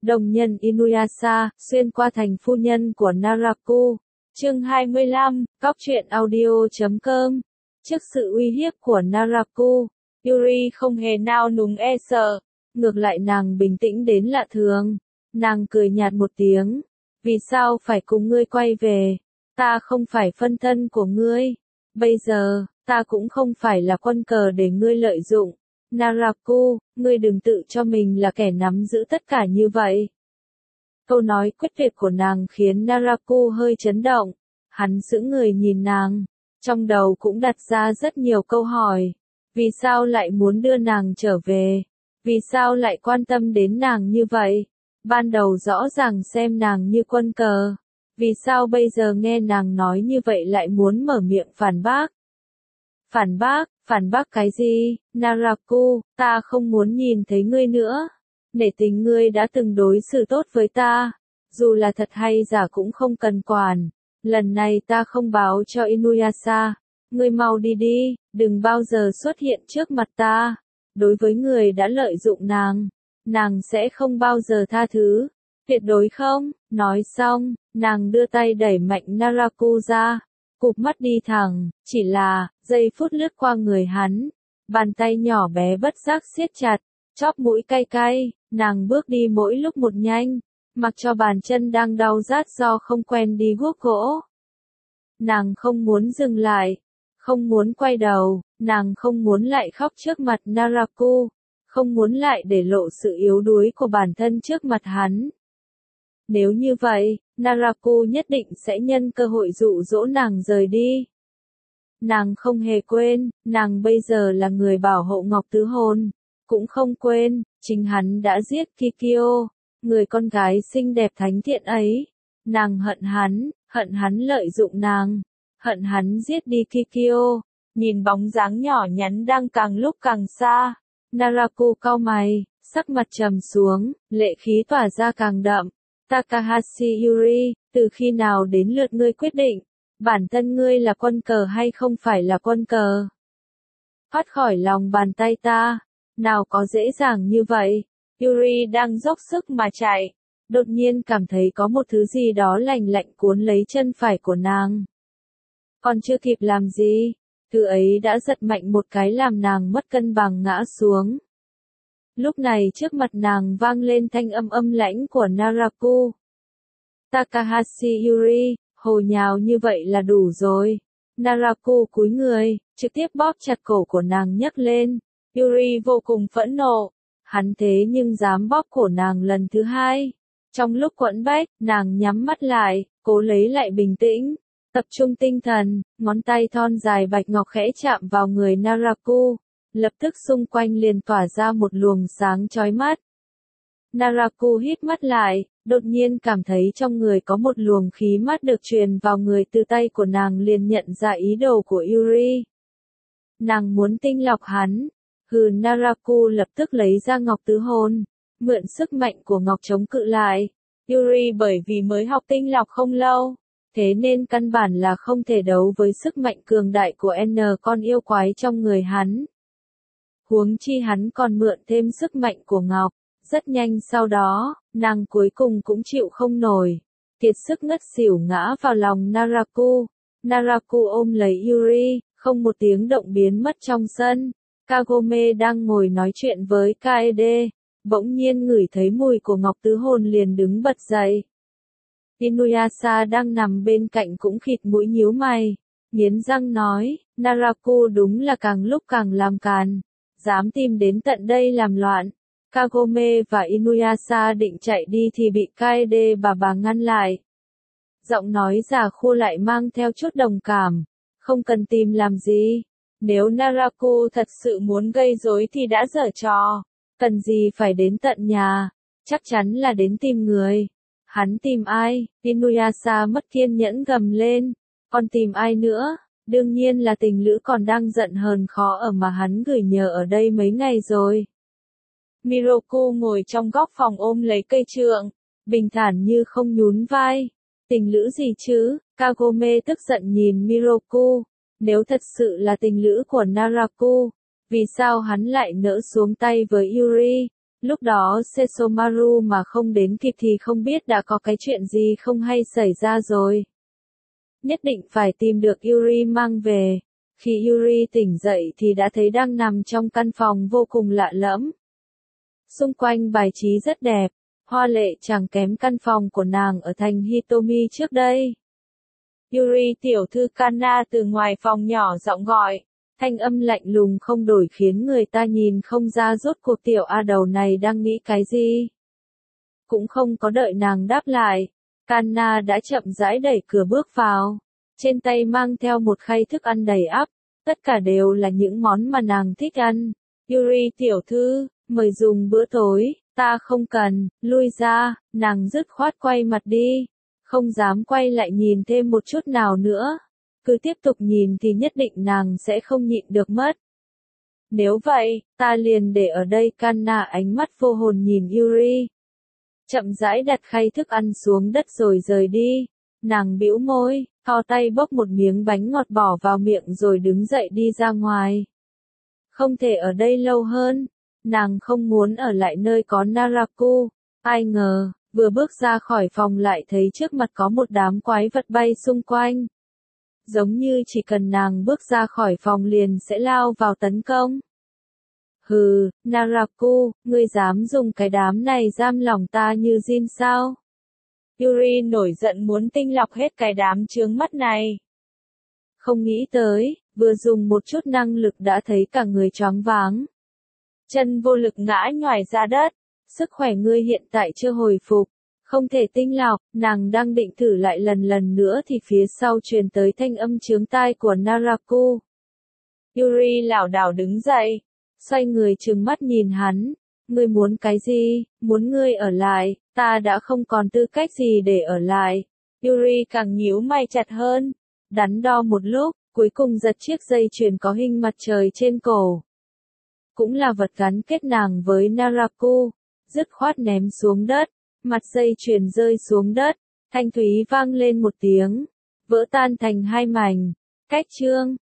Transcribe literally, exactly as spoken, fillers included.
Đồng nhân Inuyasha, xuyên qua thành phu nhân của Naraku. Chương hai mươi lăm, Cóc truyện audio chấm com. Trước sự uy hiếp của Naraku, Yuri không hề nao núng e sợ, ngược lại nàng bình tĩnh đến lạ thường. Nàng cười nhạt một tiếng, vì sao phải cùng ngươi quay về? Ta không phải phân thân của ngươi. Bây giờ, ta cũng không phải là quân cờ để ngươi lợi dụng. Naraku, ngươi đừng tự cho mình là kẻ nắm giữ tất cả như vậy. Câu nói quyết tuyệt của nàng khiến Naraku hơi chấn động. Hắn sững người nhìn nàng, trong đầu cũng đặt ra rất nhiều câu hỏi. Vì sao lại muốn đưa nàng trở về? Vì sao lại quan tâm đến nàng như vậy? Ban đầu rõ ràng xem nàng như quân cờ. Vì sao bây giờ nghe nàng nói như vậy lại muốn mở miệng phản bác? Phản bác, phản bác cái gì? Naraku, ta không muốn nhìn thấy ngươi nữa. Nể tình ngươi đã từng đối xử tốt với ta. Dù là thật hay giả cũng không cần quản. Lần này ta không báo cho Inuyasha. Ngươi mau đi đi, đừng bao giờ xuất hiện trước mặt ta. Đối với người đã lợi dụng nàng, nàng sẽ không bao giờ tha thứ. Tuyệt đối không. Nói xong, nàng đưa tay đẩy mạnh Naraku ra. Cụp mắt đi thẳng, chỉ là, giây phút lướt qua người hắn. Bàn tay nhỏ bé bất giác siết chặt, chóp mũi cay cay, nàng bước đi mỗi lúc một nhanh, mặc cho bàn chân đang đau rát do không quen đi guốc gỗ. Nàng không muốn dừng lại, không muốn quay đầu, nàng không muốn lại khóc trước mặt Naraku, không muốn lại để lộ sự yếu đuối của bản thân trước mặt hắn. Nếu như vậy, Naraku nhất định sẽ nhân cơ hội dụ dỗ nàng rời đi. Nàng không hề quên, nàng bây giờ là người bảo hộ Ngọc Tứ Hồn. Cũng không quên, chính hắn đã giết Kikyo, người con gái xinh đẹp thánh thiện ấy. Nàng hận hắn, hận hắn lợi dụng nàng, hận hắn giết đi Kikyo. Nhìn bóng dáng nhỏ nhắn đang càng lúc càng xa, Naraku cau mày, sắc mặt trầm xuống, lệ khí tỏa ra càng đậm. Takahashi Yuri, từ khi nào đến lượt ngươi quyết định, bản thân ngươi là quân cờ hay không phải là quân cờ? Thoát khỏi lòng bàn tay ta, nào có dễ dàng như vậy. Yuri đang dốc sức mà chạy, đột nhiên cảm thấy có một thứ gì đó lành lạnh cuốn lấy chân phải của nàng. Còn chưa kịp làm gì, thứ ấy đã giật mạnh một cái làm nàng mất cân bằng ngã xuống. Lúc này trước mặt nàng vang lên thanh âm âm lãnh của Naraku. Takahashi Yuri, hồ nhào như vậy là đủ rồi. Naraku cúi người, trực tiếp bóp chặt cổ của nàng nhấc lên. Yuri vô cùng phẫn nộ. Hắn thế nhưng dám bóp cổ nàng lần thứ hai. Trong lúc quẫn bách, nàng nhắm mắt lại, cố lấy lại bình tĩnh. Tập trung tinh thần, ngón tay thon dài bạch ngọc khẽ chạm vào người Naraku. Lập tức xung quanh liền tỏa ra một luồng sáng chói mắt. Naraku hít mắt lại, đột nhiên cảm thấy trong người có một luồng khí mát được truyền vào người, từ tay của nàng liền nhận ra ý đồ của Yuri. Nàng muốn tinh lọc hắn. Hừ, Naraku lập tức lấy ra Ngọc Tứ Hồn, mượn sức mạnh của Ngọc chống cự lại. Yuri bởi vì mới học tinh lọc không lâu, thế nên căn bản là không thể đấu với sức mạnh cường đại của N con yêu quái trong người hắn. Huống chi hắn còn mượn thêm sức mạnh của Ngọc. Rất nhanh sau đó, nàng cuối cùng cũng chịu không nổi, kiệt sức ngất xỉu ngã vào lòng Naraku. Naraku ôm lấy Yuri, không một tiếng động biến mất trong sân. Kagome đang ngồi nói chuyện với Kaede, bỗng nhiên ngửi thấy mùi của Ngọc Tứ Hồn liền đứng bật dậy. Inuyasha đang nằm bên cạnh cũng khịt mũi nhíu mày, nghiến răng nói, Naraku đúng là càng lúc càng làm càn, dám tìm đến tận đây làm loạn. Kagome và Inuyasha định chạy đi thì bị Kaede bà bà ngăn lại. Giọng nói già khua lại mang theo chút đồng cảm, không cần tìm làm gì. Nếu Naraku thật sự muốn gây rối thì đã giở trò, cần gì phải đến tận nhà, chắc chắn là đến tìm người. Hắn tìm ai? Inuyasha mất kiên nhẫn gầm lên, còn tìm ai nữa? Đương nhiên là tình lữ còn đang giận hờn khó ở mà hắn gửi nhờ ở đây mấy ngày rồi. Miroku ngồi trong góc phòng ôm lấy cây trượng, bình thản như không nhún vai. Tình lữ gì chứ? Kagome tức giận nhìn Miroku. Nếu thật sự là tình lữ của Naraku, vì sao hắn lại nỡ xuống tay với Yuri? Lúc đó Sesomaru mà không đến kịp thì không biết đã có cái chuyện gì không hay xảy ra rồi. Nhất định phải tìm được Yuri mang về. Khi Yuri tỉnh dậy thì đã thấy đang nằm trong căn phòng vô cùng lạ lẫm. Xung quanh bài trí rất đẹp, hoa lệ chẳng kém căn phòng của nàng ở thành Hitomi trước đây. Yuri tiểu thư Kanna từ ngoài phòng nhỏ giọng gọi, thanh âm lạnh lùng không đổi khiến người ta nhìn không ra rốt cuộc tiểu A đầu này đang nghĩ cái gì. Cũng không có đợi nàng đáp lại, Kanna đã chậm rãi đẩy cửa bước vào, trên tay mang theo một khay thức ăn đầy ắp, tất cả đều là những món mà nàng thích ăn. Yuri tiểu thư, mời dùng bữa tối, ta không cần, lui ra, nàng dứt khoát quay mặt đi, không dám quay lại nhìn thêm một chút nào nữa. Cứ tiếp tục nhìn thì nhất định nàng sẽ không nhịn được mất. Nếu vậy, ta liền để ở đây. Kanna ánh mắt vô hồn nhìn Yuri. Chậm rãi đặt khay thức ăn xuống đất rồi rời đi. Nàng bĩu môi, thò tay bốc một miếng bánh ngọt bỏ vào miệng rồi đứng dậy đi ra ngoài. Không thể ở đây lâu hơn. Nàng không muốn ở lại nơi có Naraku. Ai ngờ, vừa bước ra khỏi phòng lại thấy trước mặt có một đám quái vật bay xung quanh. Giống như chỉ cần nàng bước ra khỏi phòng liền sẽ lao vào tấn công. Hừ, Naraku, ngươi dám dùng cái đám này giam lòng ta như Jin sao? Yuri nổi giận muốn tinh lọc hết cái đám chướng mắt này. Không nghĩ tới, vừa dùng một chút năng lực đã thấy cả người choáng váng. Chân vô lực ngã nhoài ra đất, sức khỏe ngươi hiện tại chưa hồi phục. Không thể tinh lọc, nàng đang định thử lại lần lần nữa thì phía sau truyền tới thanh âm chướng tai của Naraku. Yuri lảo đảo đứng dậy, xoay người trừng mắt nhìn hắn. Ngươi muốn cái gì? Muốn ngươi ở lại, ta đã không còn tư cách gì để ở lại. Yuri càng nhíu mày chặt hơn, đắn đo một lúc, cuối cùng giật chiếc dây chuyền có hình mặt trời trên cổ. Cũng là vật gắn kết nàng với Naraku, dứt khoát ném xuống đất. Mặt dây chuyền rơi xuống đất, thanh thúy vang lên một tiếng, vỡ tan thành hai mảnh. Cách chương